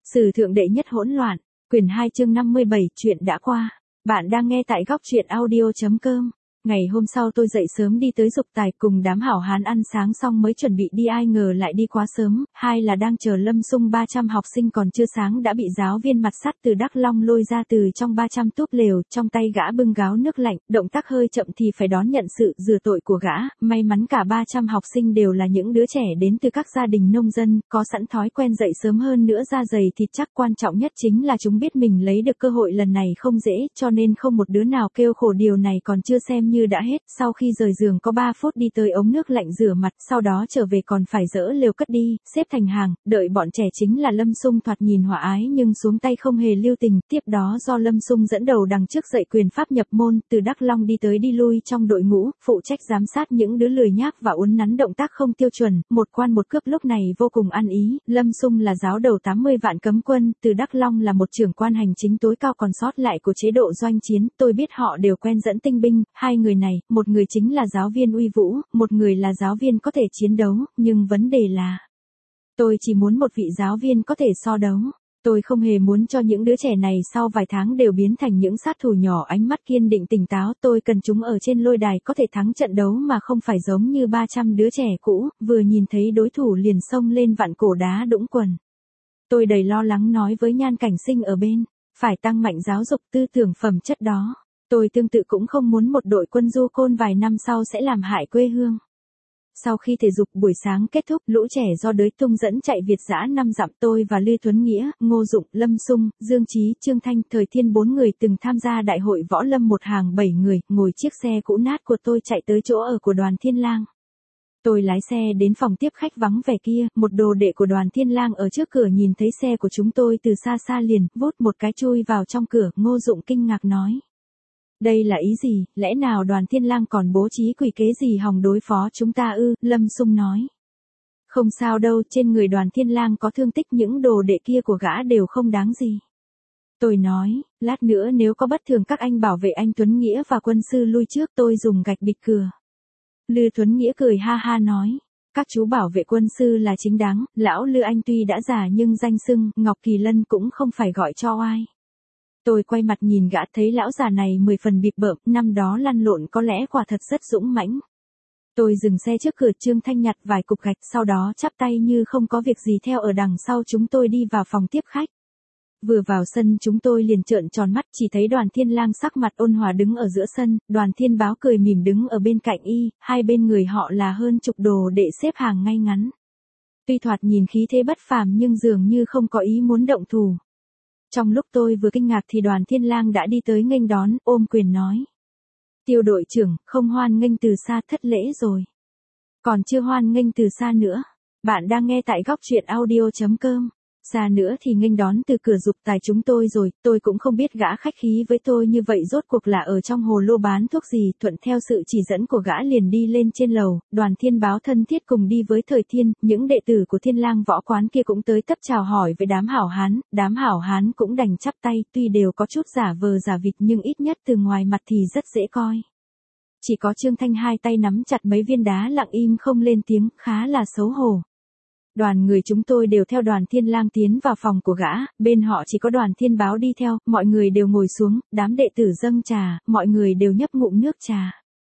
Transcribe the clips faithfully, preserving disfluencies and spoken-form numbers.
Sử thượng đệ nhất hỗn loạn, quyển hai chương năm mươi bảy, chuyện đã qua. Bạn đang nghe tại góc truyện audio chấm com. Ngày hôm sau tôi dậy sớm đi tới dục tài cùng đám hảo hán ăn sáng xong mới chuẩn bị đi, ai ngờ lại đi quá sớm, hai là đang chờ Lâm Xung ba trăm học sinh còn chưa sáng đã bị giáo viên mặt sắt từ Đắk Long lôi ra từ trong ba trăm túp lều, trong tay gã bưng gáo nước lạnh, động tác hơi chậm thì phải đón nhận sự rửa tội của gã, may mắn cả ba trăm học sinh đều là những đứa trẻ đến từ các gia đình nông dân, có sẵn thói quen dậy sớm hơn nữa da dày thịt chắc, quan trọng nhất chính là chúng biết mình lấy được cơ hội lần này không dễ, cho nên không một đứa nào kêu khổ. Điều này còn chưa xem như đã hết, sau khi rời giường có ba phút đi tới ống nước lạnh rửa mặt, sau đó trở về còn phải dỡ lều cất đi, xếp thành hàng, đợi bọn trẻ chính là Lâm Xung thoạt nhìn hòa ái nhưng xuống tay không hề lưu tình, tiếp đó do Lâm Xung dẫn đầu đằng trước dạy quyền pháp nhập môn, từ Đắk Long đi tới đi lui trong đội ngũ, phụ trách giám sát những đứa lười nhác và uốn nắn động tác không tiêu chuẩn, một quan một cướp lúc này vô cùng ăn ý. Lâm Xung là giáo đầu tám mươi vạn cấm quân, từ Đắk Long là một trưởng quan hành chính tối cao còn sót lại của chế độ doanh chiến, tôi biết họ đều quen dẫn tinh binh, hai người này, một người chính là giáo viên uy vũ, một người là giáo viên có thể chiến đấu, nhưng vấn đề là tôi chỉ muốn một vị giáo viên có thể so đấu. Tôi không hề muốn cho những đứa trẻ này sau vài tháng đều biến thành những sát thủ nhỏ ánh mắt kiên định tỉnh táo, tôi cần chúng ở trên lôi đài có thể thắng trận đấu mà không phải giống như ba trăm đứa trẻ cũ, vừa nhìn thấy đối thủ liền xông lên vặn cổ đá đũng quần. Tôi đầy lo lắng nói với Nhan Cảnh Sinh ở bên, phải tăng mạnh giáo dục tư tưởng phẩm chất đó. Tôi tương tự cũng không muốn một đội quân du côn vài năm sau sẽ làm hại quê hương. Sau khi thể dục buổi sáng kết thúc, lũ trẻ do Đới Tung dẫn chạy Việt dã năm dặm, tôi và Lư Tuấn Nghĩa, Ngô Dụng, Lâm Xung, Dương Chí, Trương Thanh, Thời Thiên bốn người từng tham gia đại hội võ lâm một hàng bảy người, ngồi chiếc xe cũ nát của tôi chạy tới chỗ ở của Đoàn Thiên Lang. Tôi lái xe đến phòng tiếp khách vắng vẻ kia, một đồ đệ của Đoàn Thiên Lang ở trước cửa nhìn thấy xe của chúng tôi từ xa xa liền, vút một cái chui vào trong cửa, Ngô Dụng kinh ngạc nói. Đây là ý gì, lẽ nào Đoàn Thiên Lang còn bố trí quỷ kế gì hòng đối phó chúng ta ư? Lâm Xung nói. Không sao đâu, trên người Đoàn Thiên Lang có thương tích, những đồ đệ kia của gã đều không đáng gì. Tôi nói, lát nữa nếu có bất thường các anh bảo vệ anh Tuấn Nghĩa và quân sư lui trước, tôi dùng gạch bịt cửa. Lư Tuấn Nghĩa cười ha ha nói. Các chú bảo vệ quân sư là chính đáng, lão Lư anh tuy đã già nhưng danh xưng Ngọc Kỳ Lân cũng không phải gọi cho oai. Tôi quay mặt nhìn gã thấy lão già này mười phần bịp bợm, năm đó lăn lộn có lẽ quả thật rất dũng mãnh. Tôi dừng xe trước cửa, Trương Thanh nhặt vài cục gạch, sau đó chắp tay như không có việc gì theo ở đằng sau chúng tôi đi vào phòng tiếp khách. Vừa vào sân chúng tôi liền trợn tròn mắt, chỉ thấy Đoàn Thiên Lang sắc mặt ôn hòa đứng ở giữa sân, Đoàn Thiên Báo cười mỉm đứng ở bên cạnh y, hai bên người họ là hơn chục đồ đệ xếp hàng ngay ngắn. Tuy thoạt nhìn khí thế bất phàm nhưng dường như không có ý muốn động thủ. Trong lúc tôi vừa kinh ngạc thì Đoàn Thiên Lang đã đi tới nghênh đón, ôm quyền nói. Tiêu đội trưởng, không hoan nghênh từ xa, thất lễ rồi. Còn chưa hoan nghênh từ xa nữa. Bạn đang nghe tại góc truyện audio chấm com. Xa nữa thì nghênh đón từ cửa dục tài chúng tôi rồi, tôi cũng không biết gã khách khí với tôi như vậy rốt cuộc là ở trong hồ lô bán thuốc gì, thuận theo sự chỉ dẫn của gã liền đi lên trên lầu, Đoàn Thiên Báo thân thiết cùng đi với Thời Thiên, những đệ tử của Thiên Lang võ quán kia cũng tới tấp chào hỏi với đám hảo hán, đám hảo hán cũng đành chắp tay, tuy đều có chút giả vờ giả vịt nhưng ít nhất từ ngoài mặt thì rất dễ coi. Chỉ có Trương Thanh hai tay nắm chặt mấy viên đá lặng im không lên tiếng, khá là xấu hổ. Đoàn người chúng tôi đều theo Đoàn Thiên Lang tiến vào phòng của gã, bên họ chỉ có Đoàn Thiên Báo đi theo, mọi người đều ngồi xuống, đám đệ tử dâng trà, mọi người đều nhấp ngụm nước trà.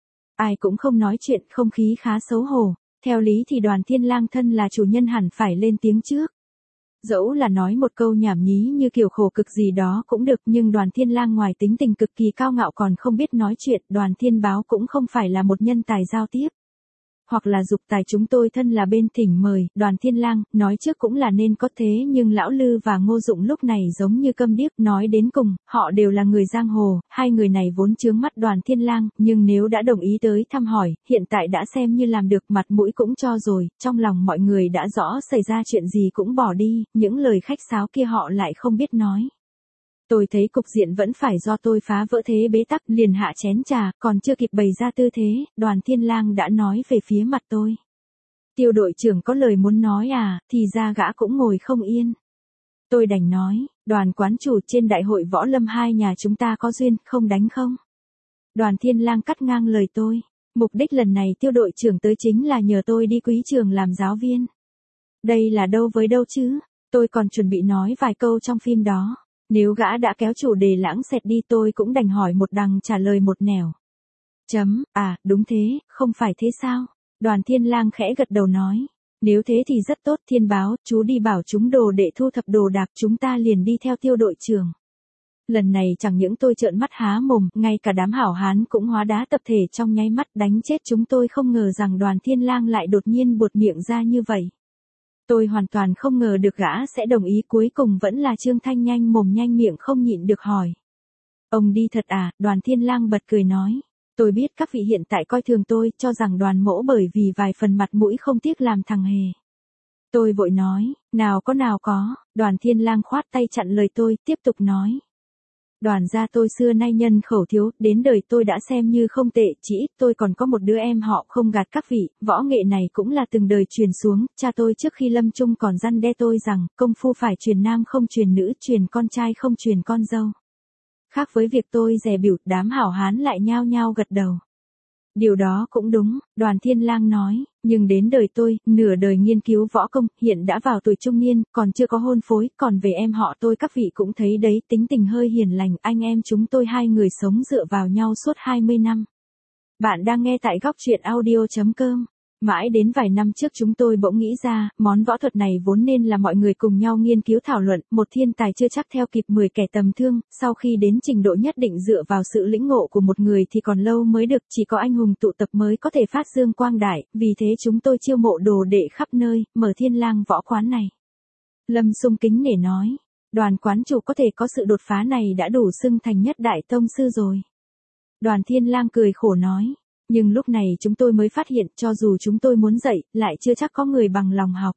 Ai cũng không nói chuyện, không khí khá xấu hổ, theo lý thì Đoàn Thiên Lang thân là chủ nhân hẳn phải lên tiếng trước. Dẫu là nói một câu nhảm nhí như kiểu khổ cực gì đó cũng được, nhưng Đoàn Thiên Lang ngoài tính tình cực kỳ cao ngạo còn không biết nói chuyện, Đoàn Thiên Báo cũng không phải là một nhân tài giao tiếp. Hoặc là dục tài chúng tôi thân là bên thỉnh mời, Đoàn Thiên Lang, nói trước cũng là nên có thế nhưng lão Lư và Ngô Dụng lúc này giống như câm điếc, nói đến cùng, họ đều là người giang hồ, hai người này vốn chướng mắt Đoàn Thiên Lang, nhưng nếu đã đồng ý tới thăm hỏi, hiện tại đã xem như làm được, mặt mũi cũng cho rồi, trong lòng mọi người đã rõ xảy ra chuyện gì cũng bỏ đi, những lời khách sáo kia họ lại không biết nói. Tôi thấy cục diện vẫn phải do tôi phá vỡ thế bế tắc, liền hạ chén trà, còn chưa kịp bày ra tư thế, Đoàn Thiên Lang đã nói về phía mặt tôi. Tiêu đội trưởng có lời muốn nói à, thì ra gã cũng ngồi không yên. Tôi đành nói, Đoàn quán chủ, trên đại hội võ lâm hai nhà chúng ta có duyên, không đánh không? Đoàn Thiên Lang cắt ngang lời tôi, mục đích lần này tiêu đội trưởng tới chính là nhờ tôi đi Quý Trường làm giáo viên. Đây là đâu với đâu chứ? Tôi còn chuẩn bị nói vài câu trong phim đó. Nếu gã đã kéo chủ đề lãng xẹt đi tôi cũng đành hỏi một đằng trả lời một nẻo. Chấm, à, đúng thế, không phải thế sao? Đoàn Thiên Lang khẽ gật đầu nói. Nếu thế thì rất tốt, Thiên Báo, chú đi bảo chúng đồ để thu thập đồ đạc, chúng ta liền đi theo Tiêu đội trưởng. Lần này chẳng những tôi trợn mắt há mồm, ngay cả đám hảo hán cũng hóa đá tập thể trong nháy mắt, đánh chết chúng tôi, không ngờ rằng Đoàn Thiên Lang lại đột nhiên buột miệng ra như vậy. Tôi hoàn toàn không ngờ được gã sẽ đồng ý, cuối cùng vẫn là Trương Thanh nhanh mồm nhanh miệng không nhịn được hỏi. Ông đi thật à? Đoàn Thiên Lang bật cười nói. Tôi biết các vị hiện tại coi thường tôi, cho rằng Đoàn mỗ bởi vì vài phần mặt mũi không tiếc làm thằng hề. Tôi vội nói, nào có nào có. Đoàn Thiên Lang khoát tay chặn lời tôi, tiếp tục nói. Đoàn gia tôi xưa nay nhân khẩu thiếu, đến đời tôi đã xem như không tệ, chỉ ít tôi còn có một đứa em họ, không gạt các vị, võ nghệ này cũng là từng đời truyền xuống, cha tôi trước khi lâm chung còn răn đe tôi rằng, công phu phải truyền nam không truyền nữ, truyền con trai không truyền con dâu. Khác với việc tôi dè bỉu, đám hảo hán lại nhao nhao gật đầu. Điều đó cũng đúng, Đoàn Thiên Lang nói, nhưng đến đời tôi, nửa đời nghiên cứu võ công, hiện đã vào tuổi trung niên, còn chưa có hôn phối, còn về em họ tôi các vị cũng thấy đấy, tính tình hơi hiền lành, anh em chúng tôi hai người sống dựa vào nhau suốt hai mươi năm. Bạn đang nghe tại góc truyện audio chấm com. Mãi đến vài năm trước chúng tôi bỗng nghĩ ra, món võ thuật này vốn nên là mọi người cùng nhau nghiên cứu thảo luận, một thiên tài chưa chắc theo kịp mười kẻ tầm thương, sau khi đến trình độ nhất định dựa vào sự lĩnh ngộ của một người thì còn lâu mới được, chỉ có anh hùng tụ tập mới có thể phát dương quang đại, vì thế chúng tôi chiêu mộ đồ đệ khắp nơi, mở Thiên Lang võ quán này. Lâm sung kính nể nói, Đoàn quán chủ có thể có sự đột phá này đã đủ xưng thành nhất đại tông sư rồi. Đoàn Thiên Lang cười khổ nói. Nhưng lúc này chúng tôi mới phát hiện cho dù chúng tôi muốn dạy, lại chưa chắc có người bằng lòng học.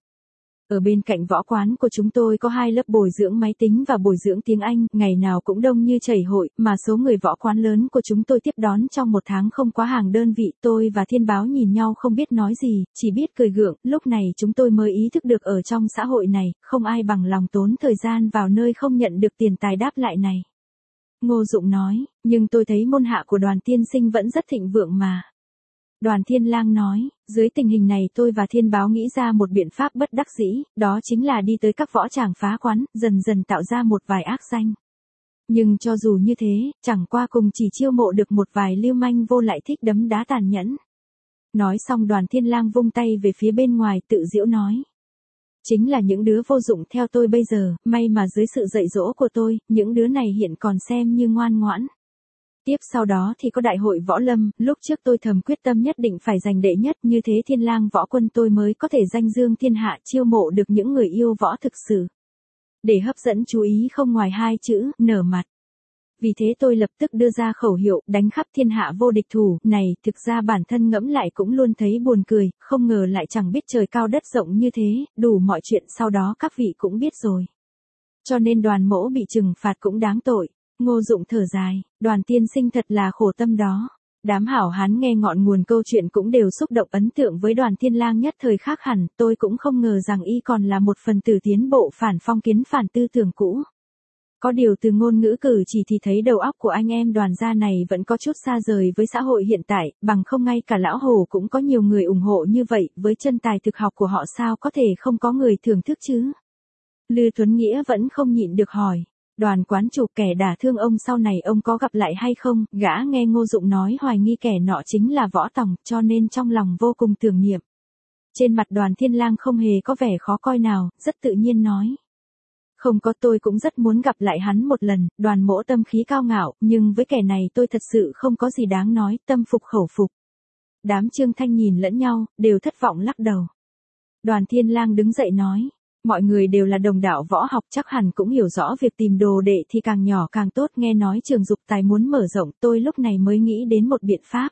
Ở bên cạnh võ quán của chúng tôi có hai lớp bồi dưỡng máy tính và bồi dưỡng tiếng Anh, ngày nào cũng đông như chảy hội, mà số người võ quán lớn của chúng tôi tiếp đón trong một tháng không quá hàng đơn vị. Tôi và Thiên Báo nhìn nhau không biết nói gì, chỉ biết cười gượng, lúc này chúng tôi mới ý thức được ở trong xã hội này, không ai bằng lòng tốn thời gian vào nơi không nhận được tiền tài đáp lại này. Ngô Dụng nói, nhưng tôi thấy môn hạ của Đoàn tiên sinh vẫn rất thịnh vượng mà. Đoàn Thiên Lang nói, dưới tình hình này tôi và Thiên Báo nghĩ ra một biện pháp bất đắc dĩ, đó chính là đi tới các võ tràng phá quán, dần dần tạo ra một vài ác danh. Nhưng cho dù như thế, chẳng qua cùng chỉ chiêu mộ được một vài lưu manh vô lại thích đấm đá tàn nhẫn. Nói xong Đoàn Thiên Lang vung tay về phía bên ngoài tự giễu nói. Chính là những đứa vô dụng theo tôi bây giờ, may mà dưới sự dạy dỗ của tôi, những đứa này hiện còn xem như ngoan ngoãn. Tiếp sau đó thì có đại hội võ lâm, lúc trước tôi thầm quyết tâm nhất định phải giành đệ nhất, như thế Thiên Lang võ quân tôi mới có thể danh dương thiên hạ, chiêu mộ được những người yêu võ thực sự. Để hấp dẫn chú ý không ngoài hai chữ, nở mặt. Vì thế tôi lập tức đưa ra khẩu hiệu, đánh khắp thiên hạ vô địch thủ, này, thực ra bản thân ngẫm lại cũng luôn thấy buồn cười, không ngờ lại chẳng biết trời cao đất rộng như thế, đủ mọi chuyện sau đó các vị cũng biết rồi. Cho nên Đoàn mỗ bị trừng phạt cũng đáng tội. Ngô Dụng thở dài, Đoàn tiên sinh thật là khổ tâm đó. Đám hảo hán nghe ngọn nguồn câu chuyện cũng đều xúc động ấn tượng với Đoàn Thiên Lang nhất thời khác hẳn, tôi cũng không ngờ rằng y còn là một phần tử tiến bộ phản phong kiến phản tư tưởng cũ. Có điều từ ngôn ngữ cử chỉ thì thấy đầu óc của anh em Đoàn gia này vẫn có chút xa rời với xã hội hiện tại, bằng không ngay cả lão Hồ cũng có nhiều người ủng hộ như vậy, với chân tài thực học của họ sao có thể không có người thưởng thức chứ. Lư Tuấn Nghĩa vẫn không nhịn được hỏi. Đoàn quán chủ kẻ đả thương ông sau này ông có gặp lại hay không, gã nghe Ngô Dụng nói hoài nghi kẻ nọ chính là Võ Tòng, cho nên trong lòng vô cùng tưởng niệm. Trên mặt Đoàn Thiên Lang không hề có vẻ khó coi nào, rất tự nhiên nói. Không có, tôi cũng rất muốn gặp lại hắn một lần, Đoàn mỗ tâm khí cao ngạo, nhưng với kẻ này tôi thật sự không có gì đáng nói, tâm phục khẩu phục. Đám Trương Thanh nhìn lẫn nhau, đều thất vọng lắc đầu. Đoàn Thiên Lang đứng dậy nói. Mọi người đều là đồng đạo võ học chắc hẳn cũng hiểu rõ việc tìm đồ đệ thì càng nhỏ càng tốt, nghe nói trường dục tài muốn mở rộng, tôi lúc này mới nghĩ đến một biện pháp.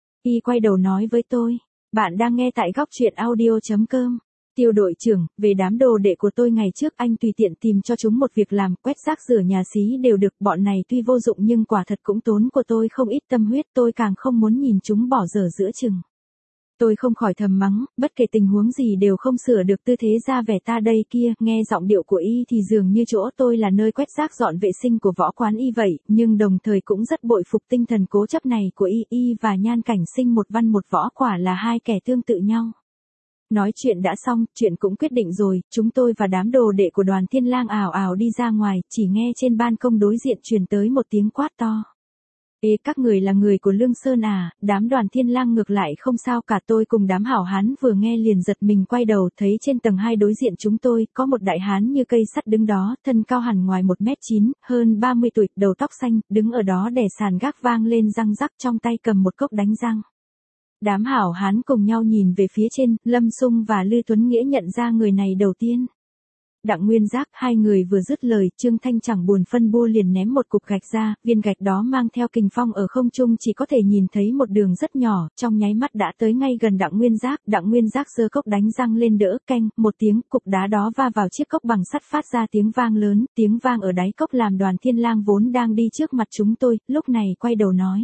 Y quay đầu nói với tôi, bạn đang nghe tại góc truyện audio chấm com. Tiêu đội trưởng, về đám đồ đệ của tôi ngày trước anh tùy tiện tìm cho chúng một việc làm, quét rác rửa nhà xí đều được, bọn này tuy vô dụng nhưng quả thật cũng tốn của tôi không ít tâm huyết, tôi càng không muốn nhìn chúng bỏ dở giữa chừng. Tôi không khỏi thầm mắng, bất kể tình huống gì đều không sửa được tư thế ra vẻ ta đây kia, nghe giọng điệu của y thì dường như chỗ tôi là nơi quét rác dọn vệ sinh của võ quán y vậy, nhưng đồng thời cũng rất bội phục tinh thần cố chấp này của y, y và Nhan Cảnh Sinh một văn một võ quả là hai kẻ tương tự nhau. Nói chuyện đã xong, chuyện cũng quyết định rồi, chúng tôi và đám đồ đệ của Đoàn Thiên Lang ào ào đi ra ngoài, chỉ nghe trên ban công đối diện truyền tới một tiếng quát to. Ê, các người là người của Lương Sơn à? Đám Đoàn Thiên Lang ngược lại không sao cả. Tôi cùng đám hảo hán vừa nghe liền giật mình quay đầu, thấy trên tầng hai đối diện chúng tôi, có một đại hán như cây sắt đứng đó, thân cao hẳn ngoài một mét chín, hơn ba mươi tuổi, đầu tóc xanh, đứng ở đó đè sàn gác vang lên răng rắc, trong tay cầm một cốc đánh răng. Đám hảo hán cùng nhau nhìn về phía trên, Lâm Sung và Lư Tuấn Nghĩa nhận ra người này đầu tiên. Đặng Nguyên Giác, hai người vừa dứt lời, Trương Thanh chẳng buồn phân bua liền ném một cục gạch ra, viên gạch đó mang theo kình phong ở không trung chỉ có thể nhìn thấy một đường rất nhỏ, trong nháy mắt đã tới ngay gần Đặng Nguyên Giác. Đặng Nguyên Giác giơ cốc đánh răng lên đỡ, canh, một tiếng, cục đá đó va vào chiếc cốc bằng sắt phát ra tiếng vang lớn, tiếng vang ở đáy cốc làm Đoàn Thiên Lang vốn đang đi trước mặt chúng tôi, lúc này quay đầu nói.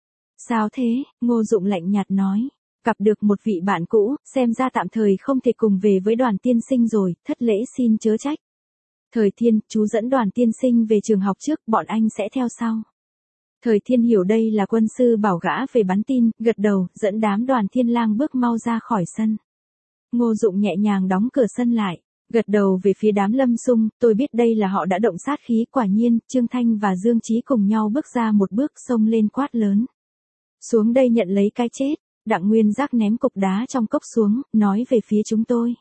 Sao thế? Ngô Dụng lạnh nhạt nói. Gặp được một vị bạn cũ, xem ra tạm thời không thể cùng về với Đoàn tiên sinh rồi, thất lễ xin chớ trách. Thời Thiên, chú dẫn Đoàn tiên sinh về trường học trước, bọn anh sẽ theo sau. Thời Thiên hiểu đây là quân sư bảo gã về bắn tin, gật đầu, dẫn đám Đoàn Thiên Lang bước mau ra khỏi sân. Ngô Dụng nhẹ nhàng đóng cửa sân lại, gật đầu về phía đám Lâm Sung, tôi biết đây là họ đã động sát khí. Quả nhiên, Trương Thanh và Dương Chí cùng nhau bước ra một bước, xông lên quát lớn. Xuống đây nhận lấy cái chết. Đặng Nguyên Giác ném cục đá trong cốc xuống, nói về phía chúng tôi.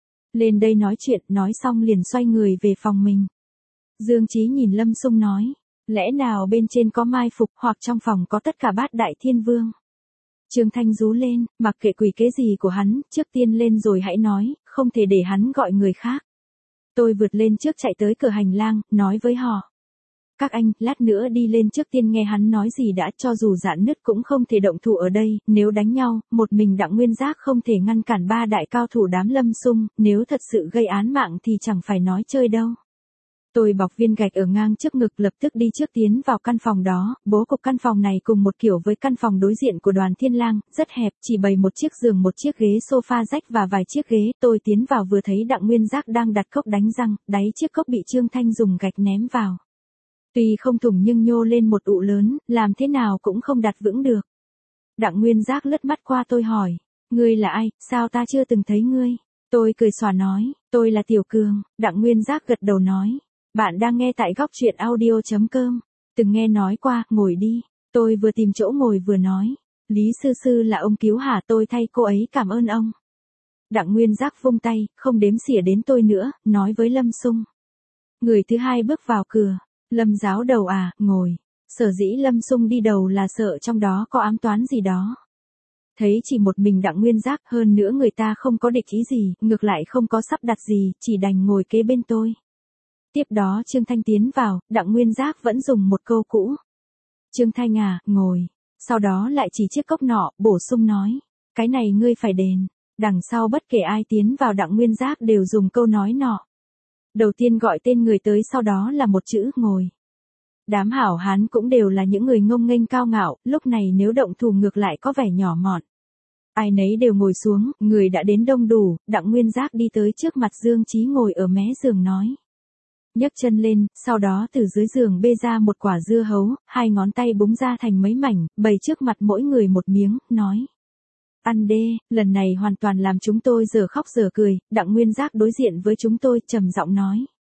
Lên đây nói chuyện, nói xong liền xoay người về phòng mình. Dương Chí nhìn Lâm Sung nói, lẽ nào bên trên có mai phục hoặc trong phòng có tất cả bát đại thiên vương. Trương Thanh rú lên, mặc kệ quỷ kế gì của hắn, trước tiên lên rồi hãy nói, không thể để hắn gọi người khác. Tôi vượt lên trước chạy tới cửa hành lang, nói với họ. Các anh, lát nữa đi lên trước tiên nghe hắn nói gì đã, cho dù dạn nứt cũng không thể động thủ ở đây, nếu đánh nhau, một mình Đặng Nguyên Giác không thể ngăn cản ba đại cao thủ đám Lâm Sung, nếu thật sự gây án mạng thì chẳng phải nói chơi đâu. Tôi bọc viên gạch ở ngang trước ngực lập tức đi trước tiến vào căn phòng đó, bố cục căn phòng này cùng một kiểu với căn phòng đối diện của Đoàn Thiên Lang, rất hẹp, chỉ bày một chiếc giường một chiếc ghế sofa rách và vài chiếc ghế, tôi tiến vào vừa thấy Đặng Nguyên Giác đang đặt cốc đánh răng, đáy chiếc cốc bị Trương Thanh dùng gạch ném vào. Tuy không thủng nhưng nhô lên một ụ lớn, làm thế nào cũng không đặt vững được. Đặng Nguyên Giác lướt mắt qua tôi hỏi, ngươi là ai, sao ta chưa từng thấy ngươi? Tôi cười xòa nói, tôi là Tiểu Cường. Đặng Nguyên Giác gật đầu nói, bạn đang nghe tại góc truyện audio chấm com, từng nghe nói qua, ngồi đi. Tôi vừa tìm chỗ ngồi vừa nói, Lý Sư Sư là ông cứu hả, tôi thay cô ấy cảm ơn ông. Đặng Nguyên Giác vung tay, không đếm xỉa đến tôi nữa, nói với Lâm Sung. Người thứ hai bước vào cửa. Lâm giáo đầu à, ngồi. Sở dĩ Lâm Sung đi đầu là sợ trong đó có ám toán gì đó. Thấy chỉ một mình Đặng Nguyên Giác, hơn nữa người ta không có địch ý gì, ngược lại không có sắp đặt gì, chỉ đành ngồi kế bên tôi. Tiếp đó Trương Thanh tiến vào, Đặng Nguyên Giác vẫn dùng một câu cũ. Trương Thanh à, ngồi. Sau đó lại chỉ chiếc cốc nọ, bổ sung nói. Cái này ngươi phải đền. Đằng sau bất kể ai tiến vào Đặng Nguyên Giác đều dùng câu nói nọ. Đầu tiên gọi tên người tới, sau đó là một chữ ngồi. Đám hảo hán cũng đều là những người ngông nghênh cao ngạo, lúc này nếu động thủ ngược lại có vẻ nhỏ mọn. Ai nấy đều ngồi xuống, người đã đến đông đủ, Đặng Nguyên Giác đi tới trước mặt Dương Chí ngồi ở mé giường nói. Nhấc chân lên, sau đó từ dưới giường bê ra một quả dưa hấu, hai ngón tay búng ra thành mấy mảnh, bày trước mặt mỗi người một miếng, nói. Ăn đê, lần này hoàn toàn làm chúng tôi giờ khóc giờ cười. Đặng Nguyên Giác đối diện với chúng tôi trầm giọng nói.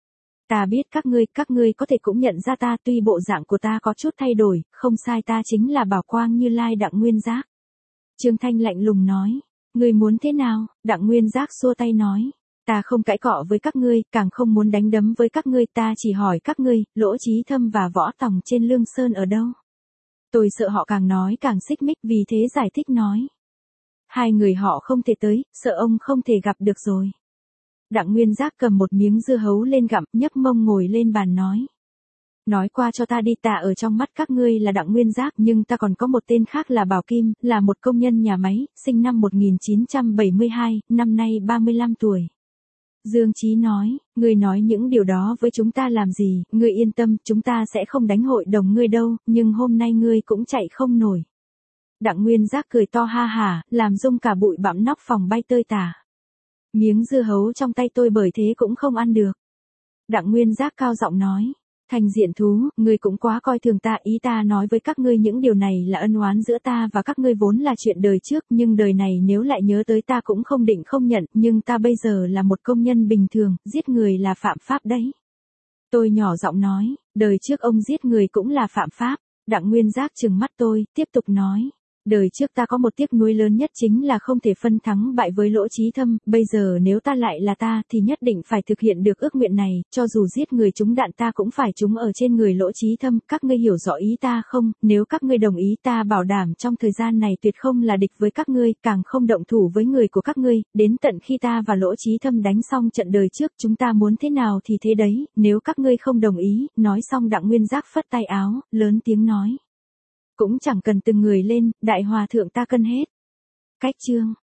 Ta biết các ngươi, các ngươi có thể cũng nhận ra ta, tuy bộ dạng của ta có chút thay đổi, không sai, ta chính là Bảo Quang Như Lai Đặng Nguyên Giác. Trương Thanh lạnh lùng nói. Ngươi muốn thế nào? Đặng Nguyên Giác xua tay nói. Ta không cãi cọ với các ngươi, càng không muốn đánh đấm với các ngươi, ta chỉ hỏi các ngươi, Lỗ Chí Thâm và Võ Tòng trên Lương Sơn ở đâu? Tôi sợ họ càng nói càng xích mích, vì thế giải thích nói. Hai người họ không thể tới, sợ ông không thể gặp được rồi. Đặng Nguyên Giác cầm một miếng dưa hấu lên gặm, nhấc mông ngồi lên bàn nói. Nói qua cho ta đi, ta ở trong mắt các ngươi là Đặng Nguyên Giác, nhưng ta còn có một tên khác là Bảo Kim, là một công nhân nhà máy, sinh năm một nghìn chín trăm bảy mươi hai, năm nay ba mươi lăm tuổi. Dương Chí nói, ngươi nói những điều đó với chúng ta làm gì, ngươi yên tâm, chúng ta sẽ không đánh hội đồng ngươi đâu, nhưng hôm nay ngươi cũng chạy không nổi. Đặng Nguyên Giác cười to ha hả, làm rung cả bụi bặm nóc phòng bay tơi tả. Miếng dưa hấu trong tay tôi bởi thế cũng không ăn được. Đặng Nguyên Giác cao giọng nói, Thanh diện thú, ngươi cũng quá coi thường ta, ý ta nói với các ngươi những điều này là ân oán giữa ta và các ngươi vốn là chuyện đời trước, nhưng đời này nếu lại nhớ tới ta cũng không định không nhận, nhưng ta bây giờ là một công nhân bình thường, giết người là phạm pháp đấy. Tôi nhỏ giọng nói, đời trước ông giết người cũng là phạm pháp. Đặng Nguyên Giác trừng mắt tôi, tiếp tục nói. Đời trước ta có một tiếc nuối lớn nhất chính là không thể phân thắng bại với Lỗ Chí Thâm, bây giờ nếu ta lại là ta thì nhất định phải thực hiện được ước nguyện này, cho dù giết người trúng đạn ta cũng phải trúng ở trên người Lỗ Chí Thâm, các ngươi hiểu rõ ý ta không? Nếu các ngươi đồng ý ta bảo đảm trong thời gian này tuyệt không là địch với các ngươi, càng không động thủ với người của các ngươi, đến tận khi ta và Lỗ Chí Thâm đánh xong trận đời trước chúng ta muốn thế nào thì thế đấy, nếu các ngươi không đồng ý, nói xong Đặng Nguyên Giác phất tay áo, lớn tiếng nói. Cũng chẳng cần từng người lên, đại hòa thượng ta cân hết. Cách chương